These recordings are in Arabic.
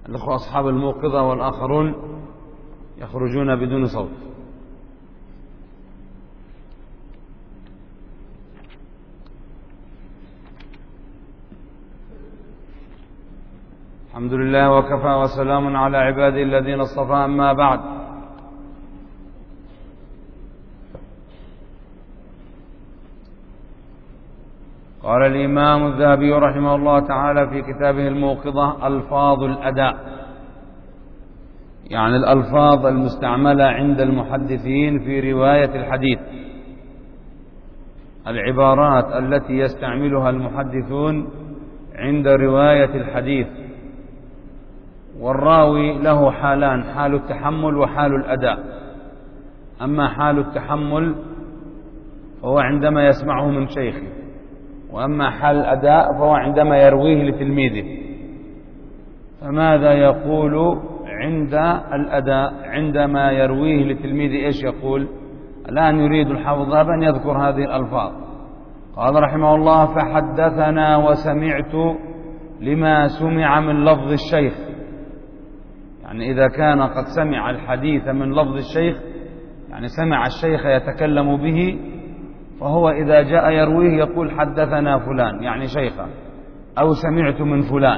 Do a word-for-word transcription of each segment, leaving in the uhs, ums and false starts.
الأخوة أصحاب الموقظة والآخرون يخرجون بدون صوت. الحمد لله وكفى وسلام على عباده الذين اصطفى، أما بعد. قال الإمام الذهبي رحمه الله تعالى في كتابه الموقظة: ألفاظ الأداء، يعني الألفاظ المستعملة عند المحدثين في رواية الحديث، العبارات التي يستعملها المحدثون عند رواية الحديث. والراوي له حالان: حال التحمل وحال الأداء. أما حال التحمل فهو عندما يسمعه من شيخه، وأما حال الأداء فهو عندما يرويه لتلميذه. فماذا يقول عند الأداء؟ عندما يرويه لتلميذه إيش يقول؟ الآن يريد الحافظ أن يذكر هذه الألفاظ. قال رحمه الله: فحدثنا وسمعت لما سمع من لفظ الشيخ. يعني إذا كان قد سمع الحديث من لفظ الشيخ، يعني سمع الشيخ يتكلم به، فهو إذا جاء يرويه يقول: حدثنا فلان، يعني شيخه، أو سمعت من فلان.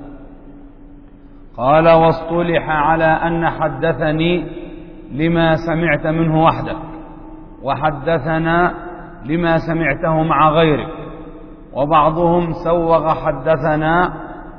قال: واصطلح على أن حدثني لما سمعت منه وحدك، وحدثنا لما سمعته مع غيرك، وبعضهم سوغ حدثنا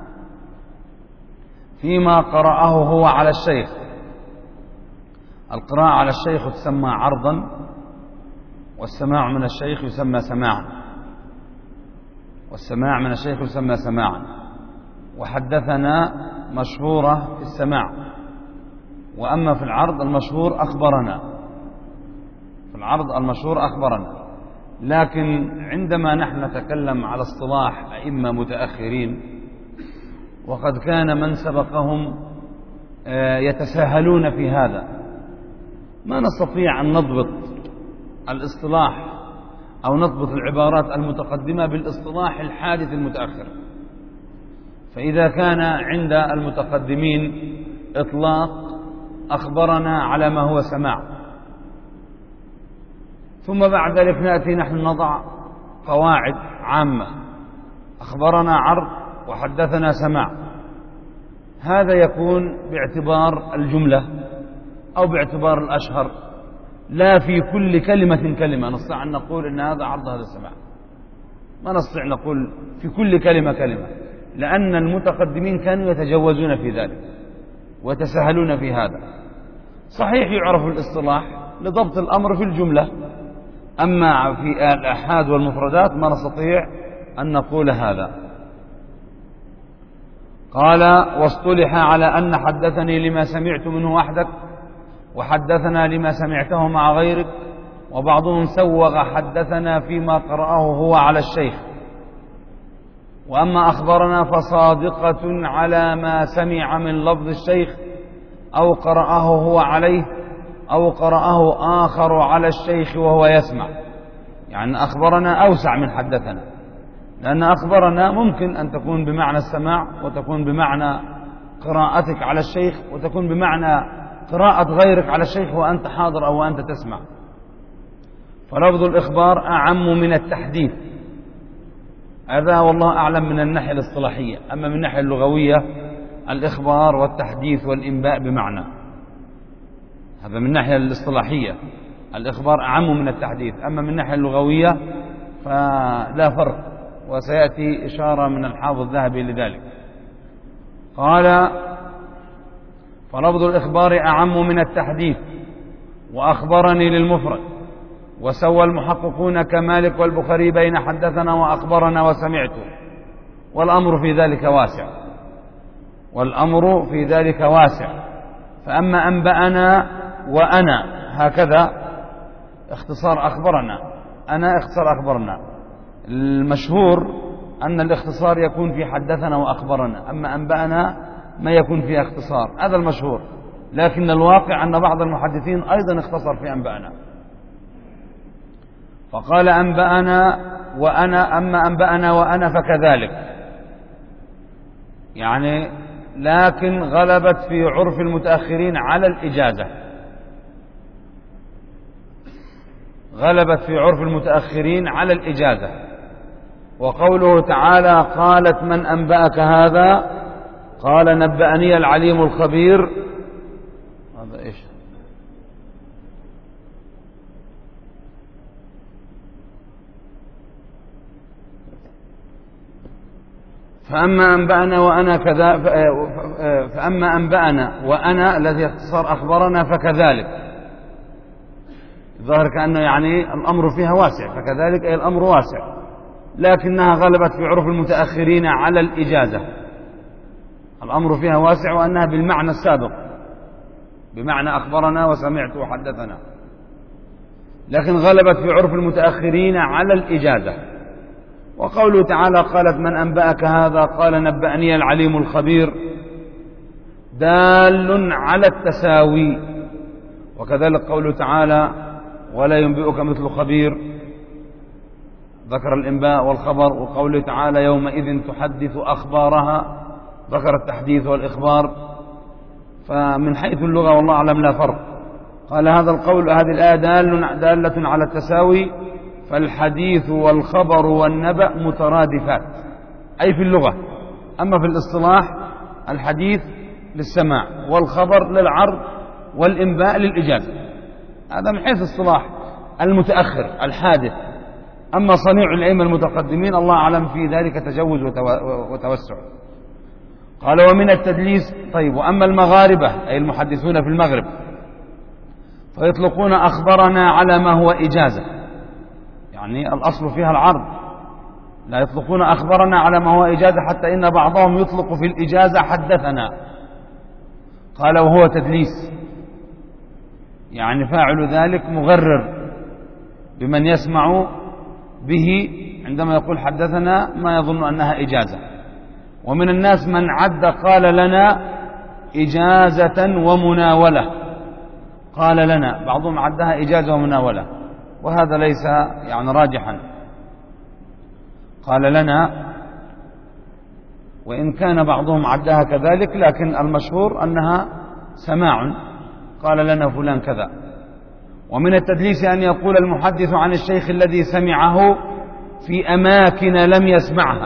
فيما قرأه هو على الشيخ. القراءة على الشيخ تسمى عرضا، والسماع من الشيخ يسمى سماعا، والسماع من الشيخ يسمى سماعا. وحدثنا مشهورة في السماع، وأما في العرض المشهور أخبرنا. في العرض المشهور أخبرنا. لكن عندما نحن نتكلم على اصطلاح أئمة متأخرين، وقد كان من سبقهم يتساهلون في هذا، ما نستطيع أن نضبط الاصطلاح أو نضبط العبارات المتقدمة بالاصطلاح الحادث المتأخر. فإذا كان عند المتقدمين إطلاق أخبرنا على ما هو سماع، ثم بعد ذلك نأتي نحن نضع قواعد عامة: أخبرنا عرض وحدثنا سماع. هذا يكون باعتبار الجملة أو باعتبار الأشهر، لا في كل كلمة كلمة نستطيع أن نقول إن هذا عرض هذا السماع. ما نستطيع نقول في كل كلمة كلمة، لأن المتقدمين كانوا يتجوزون في ذلك ويتساهلون في هذا. صحيح يعرف الاصطلاح لضبط الأمر في الجملة، أما في الآحاد والمفردات ما نستطيع أن نقول هذا. قال: واصطلح على أن حدثني لما سمعت منه وحدك، وحدثنا لما سمعته مع غيرك، وبعضهم سوغ حدثنا فيما قرأه هو على الشيخ. وأما أخبرنا فصادقة على ما سمع من لفظ الشيخ، أو قرأه هو عليه، أو قرأه آخر على الشيخ وهو يسمع. يعني أخبرنا أوسع من حدثنا، لأن أخبرنا ممكن أن تكون بمعنى السماع، وتكون بمعنى قراءتك على الشيخ، وتكون بمعنى قراءة غيرك على الشيخ وأنت حاضر أو أنت تسمع. فلفظ الإخبار أعم من التحديث. هذا والله أعلم من الناحية الاصطلاحية. أما من الناحية اللغوية، الإخبار والتحديث والإنباء بمعنى. هذا من الناحية الاصطلاحية، الإخبار أعم من التحديث. أما من الناحية اللغوية فلا فرق، وسيأتي إشارة من الحافظ الذهبي لذلك. قال: فلفظ الإخبار أعم من التحديث، وأخبرني للمفرد. وسوى المحققون كمالك والبخاري بين حدثنا وأخبرنا وسمعت، والأمر في ذلك واسع. والأمر في ذلك واسع. فأما أنبأنا وأنا هكذا اختصار أخبرنا، أنا اختصار أخبرنا. المشهور أن الاختصار يكون في حدثنا وأخبرنا، أما أنبأنا ما يكون فيها اختصار، هذا المشهور. لكن الواقع أن بعض المحدثين أيضا اختصر في أنبأنا، فقال: أنبأنا وأنا، أما أنبأنا وأنا فكذلك. يعني لكن غلبت في عرف المتأخرين على الإجازة، غلبت في عرف المتأخرين على الإجازة. وقوله تعالى قالت من أنبأك هذا قال نبأني العليم الخبير، هذا إيش؟ فأما أنبأنا وأنا كذا فأما أنبأنا وأنا الذي اختصار أخبرنا فكذلك، ظاهر كأنه يعني الأمر فيها واسع، فكذلك أي الأمر واسع، لكنها غلبت في عرف المتأخرين على الإجازة. الأمر فيها واسع وأنها بالمعنى السابق، بمعنى أخبرنا وسمعت وحدثنا، لكن غلبت في عرف المتأخرين على الإجازة. وقوله تعالى قالت من أنبأك هذا قال نبأني العليم الخبير دال على التساوي. وكذلك قوله تعالى ولا ينبئك مثل خبير، ذكر الإنباء والخبر. وقوله تعالى يومئذ تحدث أخبارها، ذكر التحديث والإخبار. فمن حيث اللغة والله أعلم لا فرق. قال هذا القول هذه الآية دال دالة على التساوي، فالحديث والخبر والنبأ مترادفات أي في اللغة، أما في الاصطلاح الحديث للسماع والخبر للعرض والإنباء للإجازة، هذا من حيث اصطلاح المتأخر الحادث. أما صنيع الأئمة المتقدمين الله أعلم في ذلك تجوز وتوسع. قال ومن التدليس. طيب وأما المغاربة أي المحدثون في المغرب فيطلقون أخبرنا على ما هو إجازة، يعني الأصل فيها العرض، لا يطلقون أخبرنا على ما هو إجازة، حتى إن بعضهم يطلق في الإجازة حدثنا. قال وهو تدليس، يعني فاعل ذلك مغرر بمن يسمع به عندما يقول حدثنا ما يظن أنها إجازة. ومن الناس من عد قال لنا إجازة ومناولة، قال لنا بعضهم عدها إجازة ومناولة، وهذا ليس يعني راجحا. قال لنا وإن كان بعضهم عدها كذلك، لكن المشهور أنها سماع، قال لنا فلان كذا. ومن التدليس أن يقول المحدث عن الشيخ الذي سمعه في أماكن لم يسمعها،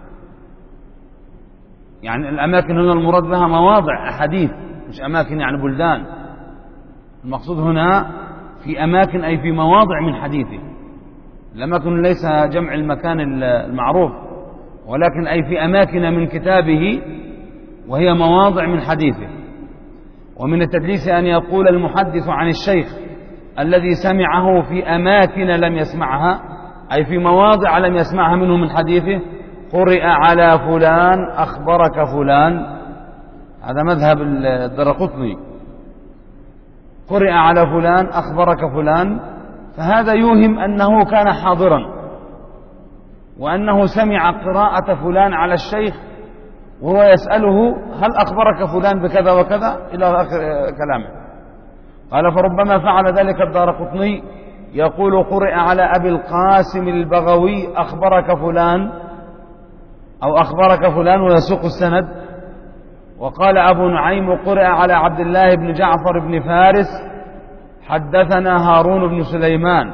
يعني الأماكن هنا المراد بها مواضع أحاديث، مش أماكن يعني بلدان. المقصود هنا في أماكن أي في مواضع من حديثه، الأماكن ليس جمع المكان المعروف، ولكن أي في أماكن من كتابه وهي مواضع من حديثه. ومن التدليس أن يقول المحدث عن الشيخ الذي سمعه في أماكن لم يسمعها، أي في مواضع لم يسمعها منه من حديثه. قرئ على فلان أخبرك فلان، هذا مذهب الدرقطني، قرئ على فلان أخبرك فلان، فهذا يوهم أنه كان حاضرا وأنه سمع قراءة فلان على الشيخ وهو يسأله هل أخبرك فلان بكذا وكذا إلى آخر كلامه. قال فربما فعل ذلك الدارقطني، يقول قرئ على أبي القاسم البغوي أخبرك فلان أو أخبرك فلان ويسوق السند. وقال أبو نعيم قرئ على عبد الله بن جعفر بن فارس حدثنا هارون بن سليمان،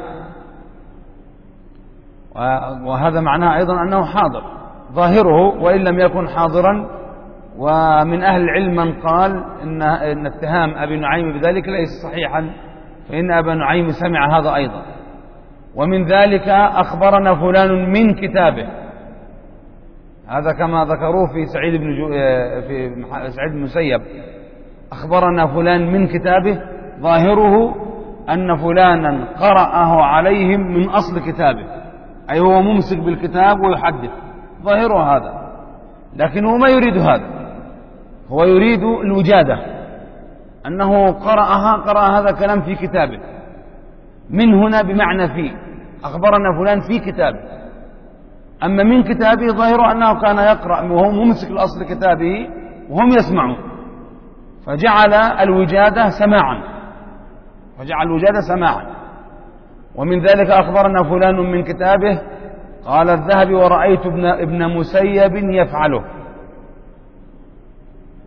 وهذا معناه أيضا أنه حاضر ظاهره وإن لم يكن حاضرا. ومن أهل العلم من قال إن, إن اتهام أبي نعيم بذلك ليس صحيحا، فإن أبا نعيم سمع هذا أيضا. ومن ذلك أخبرنا فلان من كتابه، هذا كما ذكروه في سعيد بن جو... في سعيد بن المسيب، أخبرنا فلان من كتابه، ظاهره أن فلانا قرأه عليهم من أصل كتابه، أي هو ممسك بالكتاب ويحدث، ظاهره هذا. لكن هو ما يريد هذا، هو يريد الوجادة، أنه قرأها قرأ هذا الكلام في كتابه. من هنا بمعنى في، أخبرنا فلان في كتابه. أما من كتابه ظاهره أنه كان يقرأ وهو ممسك الأصل كتابه وهم يسمعون، فجعل الوجادة سماعا، فجعل الوجادة سماعا. ومن ذلك أخبرنا فلان من كتابه. قال الذهبي ورأيت ابن, ابن مسيب يفعله،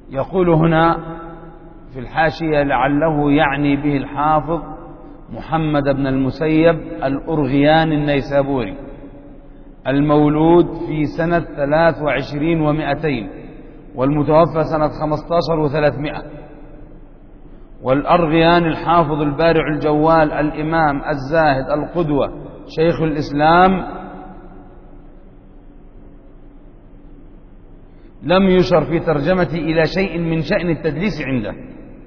يقول هنا في الحاشية: لعله يعني به الحافظ محمد بن المسيب الأرغيان النيسابوري، المولود في سنة ثلاث وعشرين ومائتين، والمتوفى سنة خمسة عشر وثلاثمائة. والأرغيان الحافظ البارع الجوال الإمام الزاهد القدوة شيخ الإسلام لم يشر في ترجمته إلى شيء من شأن التدليس عنده.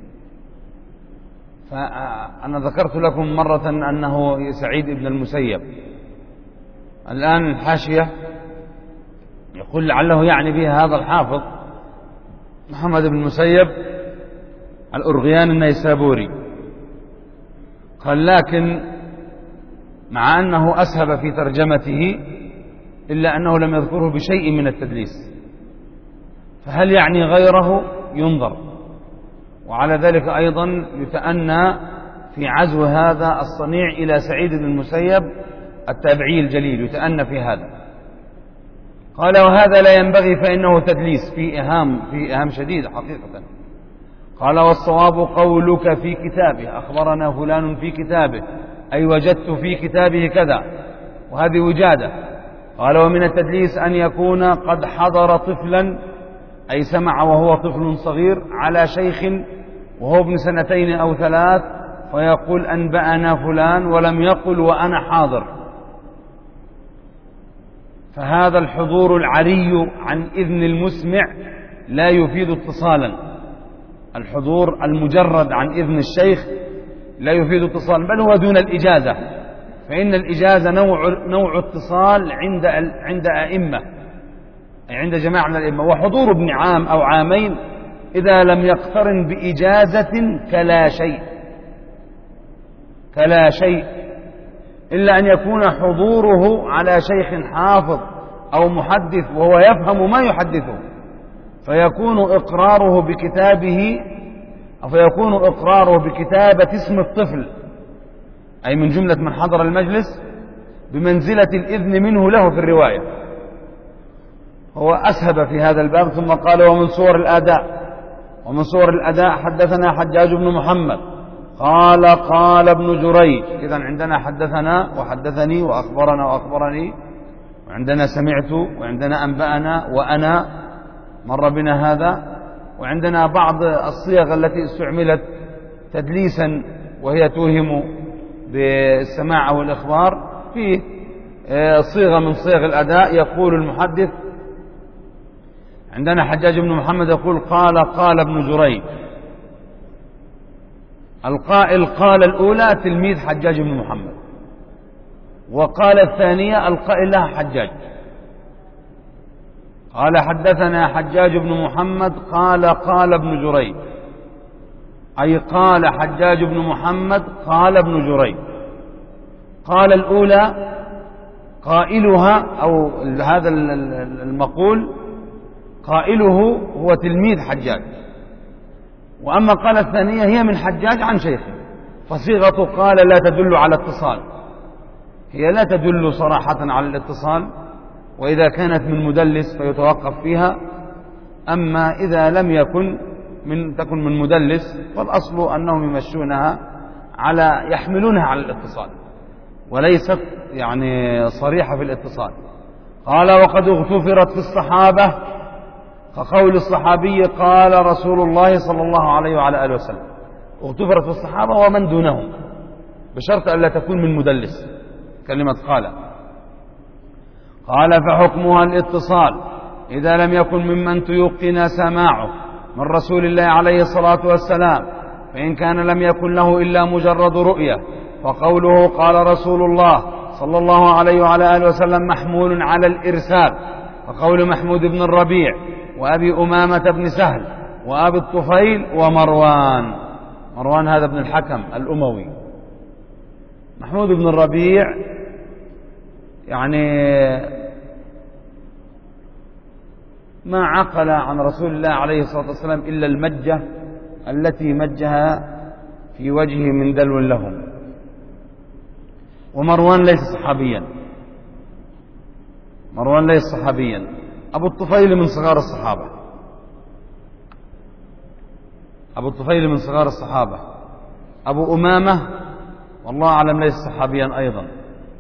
فأنا ذكرت لكم مرة أنه سعيد بن المسيب. الآن الحاشية يقول لعله يعني به هذا الحافظ محمد بن المسيب الأرغيان النيسابوري. قال: لكن مع أنه أسهب في ترجمته إلا أنه لم يذكره بشيء من التدليس، فهل يعني غيره؟ ينظر. وعلى ذلك أيضا يتأنى في عزو هذا الصنيع إلى سعيد بن المسيب التابعي الجليل، يتأنى في هذا. قال: وهذا لا ينبغي فإنه تدليس في إهام في إهام شديد حقيقة. قال: والصواب قولك في كتابه، أخبرنا فلان في كتابه، أي وجدت في كتابه كذا، وهذه وجادة. قال: ومن التدليس أن يكون قد حضر طفلا، أي سمع وهو طفل صغير على شيخ وهو ابن سنتين أو ثلاث، فيقول أنبأنا فلان ولم يقل وأنا حاضر، فهذا الحضور العري عن إذن المسمع لا يفيد اتصالا. الحضور المجرد عن إذن الشيخ لا يفيد اتصالا، بل هو دون الإجازة، فإن الإجازة نوع, نوع اتصال عند عند أئمة، عند جماعة من الأئمة. وحضور ابن عام أو عامين إذا لم يقترن بإجازة كلا شيء كلا شيء إلا أن يكون حضوره على شيخ حافظ أو محدث وهو يفهم ما يحدثه، فيكون إقراره بكتابه أو فيكون إقراره بكتابة اسم الطفل، أي من جملة من حضر المجلس، بمنزلة الإذن منه له في الرواية. هو أسهب في هذا الباب، ثم قال: ومن صور الأداء ومن صور الأداء حدثنا حجاج بن محمد قال قال ابن جريج. إذن عندنا حدثنا وحدثني وأخبرنا وأخبرني، وعندنا سمعت، وعندنا أنبأنا وأنا، مر بنا هذا. وعندنا بعض الصيغ التي استعملت تدليسا وهي توهم بالسماع أو الإخبار. في صيغة من صيغ الأداء يقول المحدث: عندنا حجاج بن محمد يقول قال قال ابن جريج. القائل قال الأولى تلميذ حجاج بن محمد، وقال الثانية القائل لها حجاج. قال: حدثنا حجاج بن محمد قال قال ابن جريج، أي قال حجاج بن محمد قال ابن جريج. قال الأولى قائلها أو هذا المقول قائله هو تلميذ حجاج، وأما قال الثانية هي من حجاج عن شيخه. فصيغة قال لا تدل على اتصال، هي لا تدل صراحة على الاتصال، وإذا كانت من مدلس فيتوقف فيها. أما إذا لم يكن من تكن من مدلس فالأصل أنهم يمشونها على يحملونها على الاتصال، وليست يعني صريحة في الاتصال. قال: وقد اغتفرت في الصحابة، كقول الصحابي قال رسول الله صلى الله عليه وعلى آله وسلم. اغتفرت في الصحابة ومن دونهم، بشرط أن لا تكون من مدلس. كلمة قال قال فحكمها الاتصال إذا لم يكن ممن تيقن سماعه من رسول الله عليه الصلاة والسلام، فإن كان لم يكن له إلا مجرد رؤية، فقوله قال رسول الله صلى الله عليه وعلى آله وسلم محمول على الإرسال، وقول محمود بن الربيع وأبي أمامة بن سهل وأبي الطفيل ومروان. مروان هذا ابن الحكم الأموي. محمود بن الربيع يعني ما عقل عن رسول الله عليه الصلاة والسلام إلا المجة التي مجها في وجهه من دلو لهم. ومروان ليس صحابيا، مروان ليس صحابيا. أبو الطفيل من صغار الصحابة. أبو الطفيل من صغار الصحابة. أبو أمامة والله أعلم ليس صحابيا أيضا.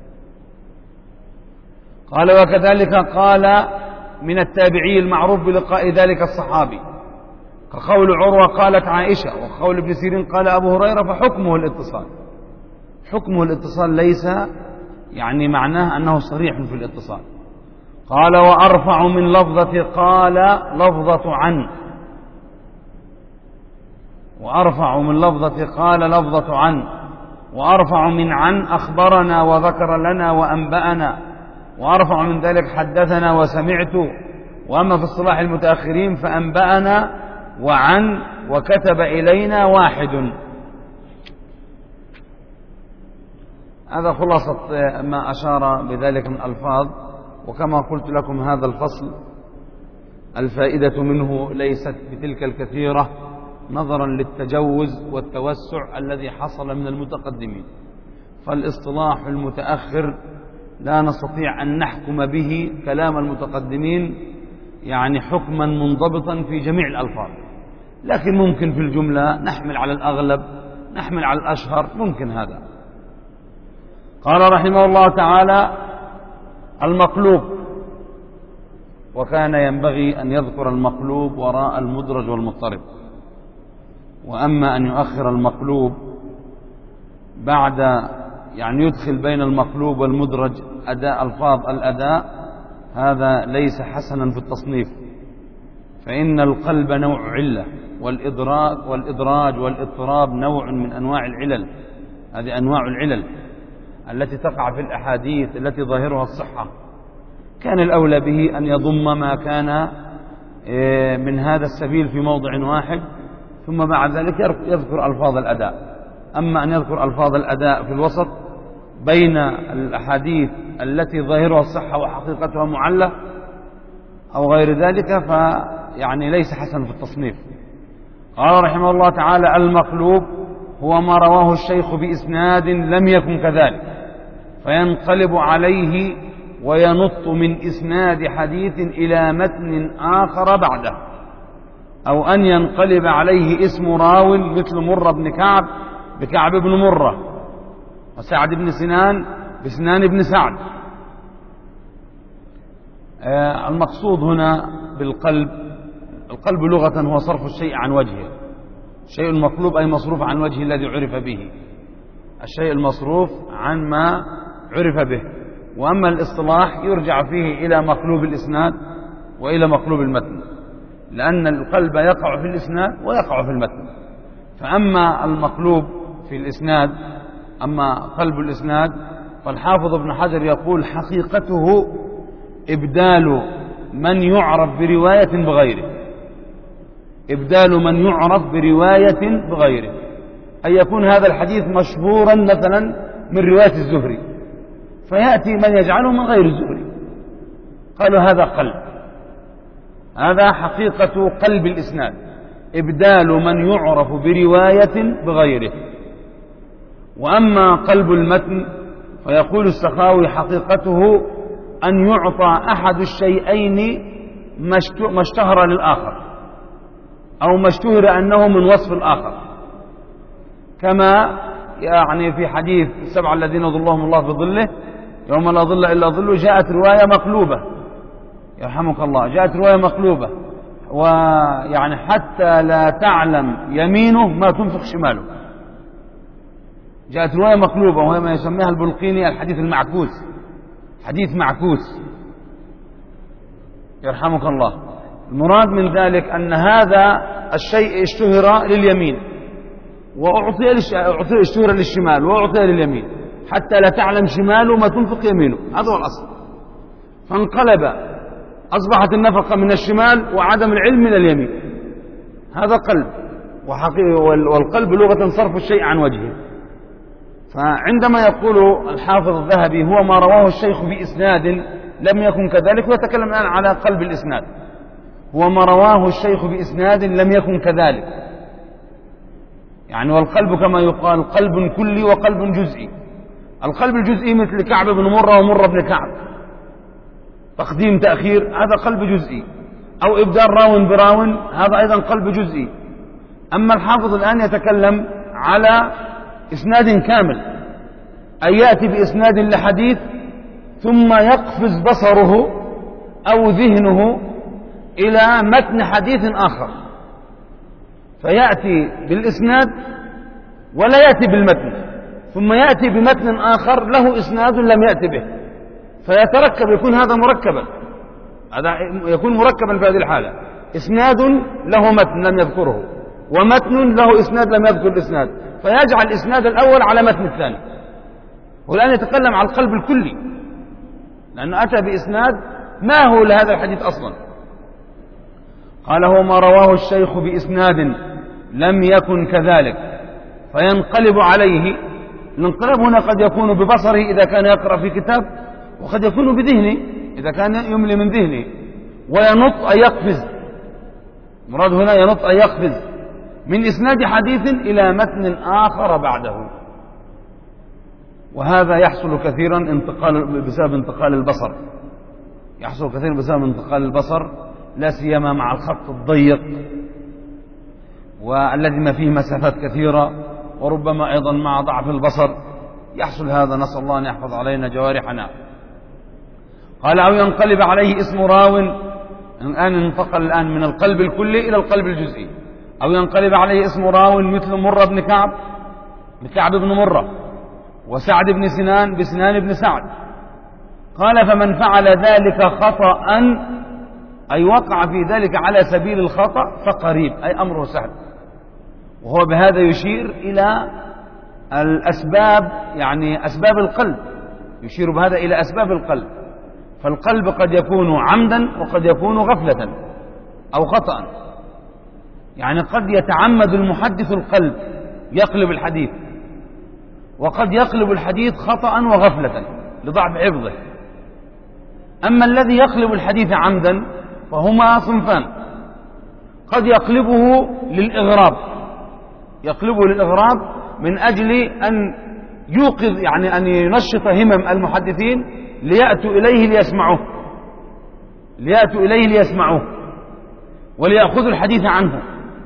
قال وكذلك قال من التابعي المعروف بلقاء ذلك الصحابي، كقول عروة قالت عائشة، وقول ابن سيرين قال أبو هريرة، فحكمه الاتصال. حكمه الاتصال ليس يعني معناه أنه صريح في الاتصال. قال وأرفع من لفظة قال لفظة عن، وأرفع من لفظة قال لفظة عن، وأرفع من عن أخبرنا وذكر لنا وأنبأنا، وأرفع من ذلك حدثنا وسمعت. وأما في اصطلاح المتأخرين فأنبأنا وعن وكتب إلينا واحد. هذا خلاصة ما أشار بذلك من ألفاظ. وكما قلت لكم هذا الفصل الفائدة منه ليست بتلك الكثيرة نظرا للتجوز والتوسع الذي حصل من المتقدمين، فالاصطلاح المتأخر لا نستطيع أن نحكم به كلام المتقدمين يعني حكما منضبطا في جميع الألفاظ، لكن ممكن في الجملة نحمل على الأغلب، نحمل على الأشهر، ممكن هذا. قال رحمه الله تعالى المقلوب، وكان ينبغي أن يذكر المقلوب وراء المدرج والمضطرب، وأما أن يؤخر المقلوب بعد يعني يدخل بين المقلوب والمدرج أداء ألفاظ الأداء، هذا ليس حسنا في التصنيف، فإن القلب نوع علة، والإدراك والإدراج والاضطراب نوع من أنواع العلل. هذه أنواع العلل التي تقع في الأحاديث التي ظاهرها الصحة. كان الأولى به أن يضم ما كان من هذا السبيل في موضع واحد، ثم بعد ذلك يذكر ألفاظ الأداء. أما أن يذكر ألفاظ الأداء في الوسط بين الأحاديث التي ظاهرها الصحة وحقيقتها معلة أو غير ذلك فيعني ليس حسن في التصنيف. قال رحمه الله تعالى المقلوب هو ما رواه الشيخ بإسناد لم يكن كذلك، فينقلب عليه وينط من إسناد حديث إلى متن آخر بعده، أو أن ينقلب عليه اسم راو مثل مرة بن كعب بكعب بن مرة، وسعد بن سنان بسنان بن سعد. آه المقصود هنا بالقلب، القلب لغة هو صرف الشيء عن وجهه. الشيء المقلوب أي مصروف عن وجه الذي عرف به، الشيء المصروف عن ما عرف به. وأما الاصطلاح يرجع فيه إلى مقلوب الإسناد وإلى مقلوب المتن، لأن القلب يقع في الإسناد ويقع في المتن. فأما المقلوب في الإسناد، أما قلب الإسناد، فالحافظ ابن حجر يقول حقيقته إبدال من يعرف برواية بغيره، إبدال من يعرف برواية بغيره، أن يكون هذا الحديث مشهورا مثلا من رواية الزهري فيأتي من يجعله من غير الزهري، قالوا هذا قلب. هذا حقيقة قلب الإسناد، إبدال من يعرف برواية بغيره. وأما قلب المتن فيقول السخاوي حقيقته أن يعطى أحد الشيئين ما اشتهر للآخر، أو ما اشتهر أنه من وصف الآخر، كما يعني في حديث السبعة الذين ظلهم الله في ظله يوم لا ظل إلا ظله، جاءت رواية مقلوبة يرحمك الله، جاءت رواية مقلوبة، ويعني حتى لا تعلم يمينه ما تنفق شماله، جاءت رواية مقلوبة وهي ما يسميها البلقيني الحديث المعكوس، حديث معكوس يرحمك الله. المراد من ذلك أن هذا الشيء اشتهر لليمين وأعطي اشتهر للشمال وأعطي لليمين، حتى لا تعلم شماله ما تنفق يمينه، هذا هو الأصل. فانقلب، أصبحت النفقة من الشمال وعدم العلم من اليمين، هذا قلب. والقلب لغة صرف الشيء عن وجهه. فعندما يقول الحافظ الذهبي هو ما رواه الشيخ بإسناد لم يكن كذلك، ويتكلم الآن على قلب الإسناد، هو ما رواه الشيخ بإسناد لم يكن كذلك، يعني والقلب كما يقال قلب كلي وقلب جزئي. القلب الجزئي مثل كعب بن مرة ومرة بن كعب، تقديم تأخير، هذا قلب جزئي، أو إبدال راو براو، هذا أيضا قلب جزئي. أما الحافظ الآن يتكلم على إسناد كامل، أن يأتي بإسناد لحديث ثم يقفز بصره أو ذهنه إلى متن حديث آخر، فيأتي بالإسناد ولا يأتي بالمتن، ثم يأتي بمتن آخر له إسناد لم يأتي به، فيتركب، يكون هذا مركبا، هذا يكون مركبا في هذه الحالة، إسناد له متن لم يذكره، ومتن له إسناد لم يذكر الإسناد، فيجعل الإسناد الأول على متن الثاني. والآن يتكلم على القلب الكلي، لأنه أتى بإسناد ما هو لهذا الحديث أصلا. قال: هو ما رواه الشيخ بإسناد لم يكن كذلك فينقلب عليه. الانقلاب هنا قد يكون ببصره إذا كان يقرأ في كتاب، وقد يكون بذهنه إذا كان يملي من ذهنه، وينط أن يقفز، مراد هنا ينط أن يقفز من إسناد حديث إلى متن آخر بعده. وهذا يحصل كثيرا انتقال بسبب انتقال البصر، يحصل كثيرا بسبب انتقال البصر، لا سيما مع الخط الضيق والذي ما فيه مسافات كثيرة، وربما أيضا مع ضعف البصر يحصل هذا. نسأل الله أن يحفظ علينا جوارحنا. قال: أو ينقلب عليه اسم راو، الآن انتقل الآن من القلب الكلي إلى القلب الجزئي. أو ينقلب عليه اسم راو مثل مرة بن كعب بكعب بن مرة، وسعد بن سنان بسنان بن سعد. قال: فمن فعل ذلك خطأ، أي وقع في ذلك على سبيل الخطأ، فقريب، أي أمره سهل. وهو بهذا يشير إلى الأسباب، يعني أسباب القلب، يشير بهذا إلى أسباب القلب. فالقلب قد يكون عمدا وقد يكون غفلة أو خطأ، يعني قد يتعمد المحدث القلب يقلب الحديث، وقد يقلب الحديث خطأ وغفلة لضعف حفظه. أما الذي يقلب الحديث عمدا فهما صنفان: قد يقلبه للإغراب، يقلبه للإغراب من أجل أن يوقظ، يعني أن ينشط همم المحدثين ليأتوا إليه ليسمعوه ليأتوا إليه ليسمعوه وليأخذوا الحديث عنه.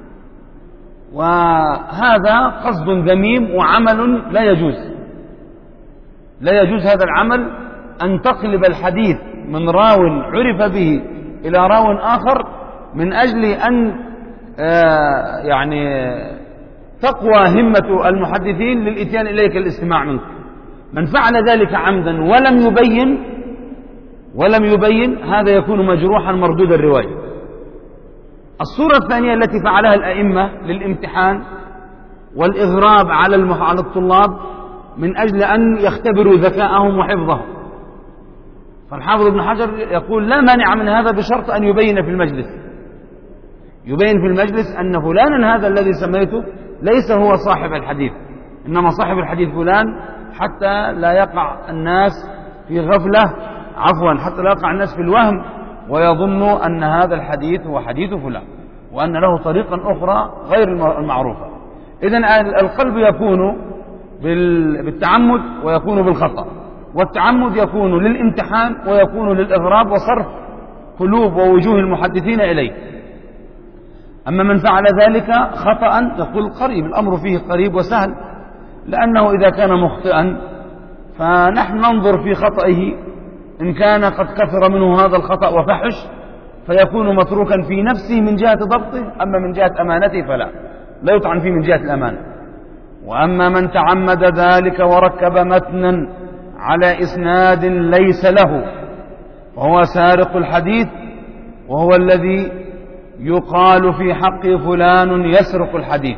وهذا قصد ذميم وعمل لا يجوز، لا يجوز هذا العمل، أن تقلب الحديث من راو عرف به إلى راو آخر من أجل أن آه يعني تقوى همة المحدثين للإتيان إليك الاستماع منك. من فعل ذلك عمدا ولم يبين ولم يبين هذا يكون مجروحا مردود الرواية. الصورة الثانية التي فعلها الأئمة للامتحان والإغراب على على الطلاب من أجل أن يختبروا ذكاءهم وحفظهم. فالحافظ ابن حجر يقول: لا مانع من هذا بشرط أن يبين في المجلس، يبين في المجلس أن فلانا هذا الذي سميته ليس هو صاحب الحديث، إنما صاحب الحديث فلان، حتى لا يقع الناس في غفلة، عفوا حتى لا يقع الناس في الوهم ويظنوا أن هذا الحديث هو حديث فلان، وأن له طريقا أخرى غير المعروفة. إذن القلب يكون بالتعمد ويكون بالخطأ، والتعمد يكون للامتحان ويكون للإغراب وصرف قلوب ووجوه المحدثين إليه. أما من فعل ذلك خطأ يقول قريب، الأمر فيه قريب وسهل، لأنه إذا كان مخطئا فنحن ننظر في خطئه، إن كان قد كثر منه هذا الخطأ وفحش فيكون متروكا في نفسه من جهة ضبطه، أما من جهة أمانته فلا لا يطعن فيه من جهة الأمانة. وأما من تعمد ذلك وركب متنا على إسناد ليس له فهو سارق الحديث، وهو الذي يقال في حق فلان يسرق الحديث.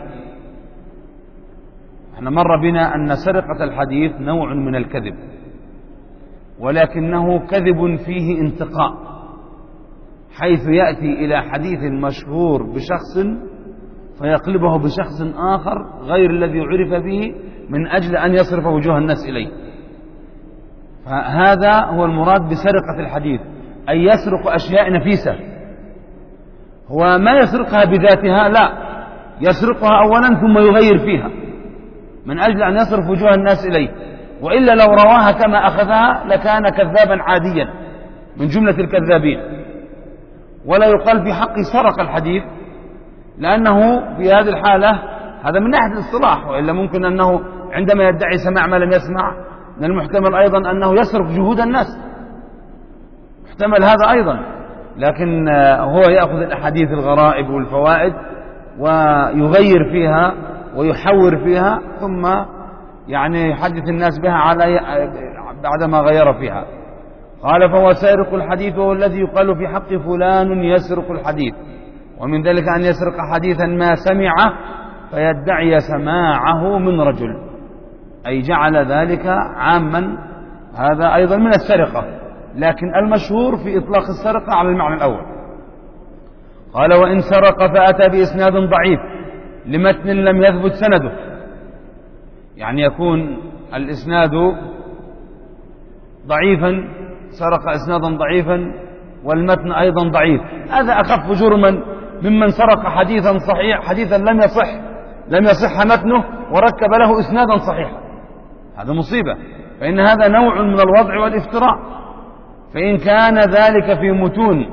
احنا مر بنا أن سرقة الحديث نوع من الكذب، ولكنه كذب فيه انتقاء، حيث يأتي إلى حديث مشهور بشخص فيقلبه بشخص آخر غير الذي عرف به من أجل أن يصرف وجوه الناس إليه. فهذا هو المراد بسرقة الحديث، أي يسرق أشياء نفيسة، هو ما يسرقها بذاتها، لا، يسرقها أولا ثم يغير فيها من أجل أن يصرف وجوه الناس إليه، وإلا لو رواها كما أخذها لكان كذابا عاديا من جملة الكذابين. ولا يقال في حق سرق الحديث، لأنه في هذه الحالة هذا من ناحية الاصطلاح، وإلا ممكن أنه عندما يدعي سماع ما لم يسمع من المحتمل أيضا أنه يسرق جهود الناس، محتمل هذا أيضا. لكن هو يأخذ الأحاديث الغرائب والفوائد ويغير فيها ويحور فيها، ثم يعني يحدث الناس بها على بعدما غير فيها. قال: فهو سارق الحديث، وهو الذي يقال في حق فلان يسرق الحديث، ومن ذلك أن يسرق حديثا ما سمعه فيدعي سماعه من رجل، أي جعل ذلك عاما، هذا أيضا من السرقة، لكن المشهور في إطلاق السرقة على المعنى الأول. قال: وإن سرق فأتى بإسناد ضعيف لمتن لم يثبت سنده، يعني يكون الإسناد ضعيفا، سرق إسنادا ضعيفا والمتن أيضا ضعيف، هذا أخف جرما ممن سرق حديثا صحيح، حديثا لم يصح لم يصح متنه وركب له إسنادا صحيحا، هذا مصيبة. فإن هذا نوع من الوضع والافتراء. فإن كان ذلك في متون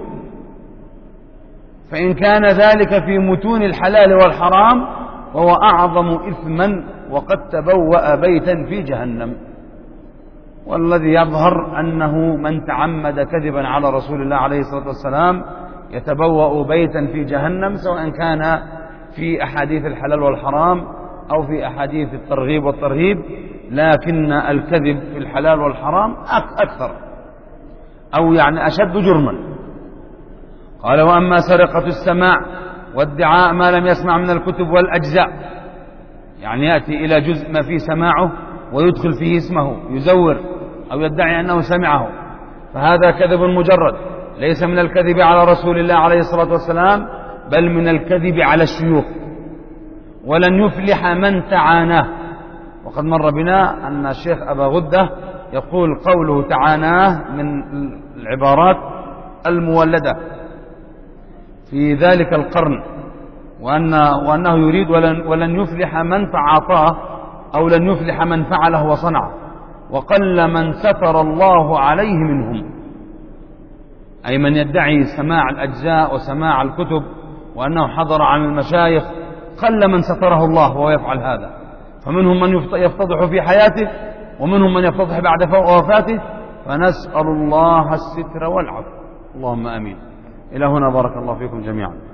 فإن كان ذلك في متون الحلال والحرام وهو أعظم إثما وقد تبوأ بيتا في جهنم. والذي يظهر أنه من تعمد كذبا على رسول الله عليه الصلاة والسلام يتبوأ بيتا في جهنم، سواء كان في أحاديث الحلال والحرام أو في أحاديث الترغيب والترهيب، لكن الكذب في الحلال والحرام أكثر أو يعني أشد جرما. قال: وأما سرقة السماع وادعاء ما لم يسمع من الكتب والأجزاء، يعني يأتي إلى جزء ما فيه سماعه ويدخل فيه اسمه، يزور أو يدعي أنه سمعه، فهذا كذب مجرد، ليس من الكذب على رسول الله عليه الصلاة والسلام، بل من الكذب على الشيوخ، ولن يفلح من تعاناه. وقد مر بنا أن الشيخ أبا غدة يقول قوله تعاناه من العبارات المولدة في ذلك القرن، وأن وأنه يريد ولن, ولن يفلح من تعاطاه أو لن يفلح من فعله وصنعه، وقل من ستر الله عليه منهم، أي من يدعي سماع الأجزاء وسماع الكتب وأنه حضر عن المشايخ، قل من ستره الله وهو يفعل هذا. فمنهم من يفتضح في حياته ومنهم من يفتضح بعد وفاته، فنسأل الله الستر والعفو. اللهم آمين. إلى هنا بارك الله فيكم جميعا.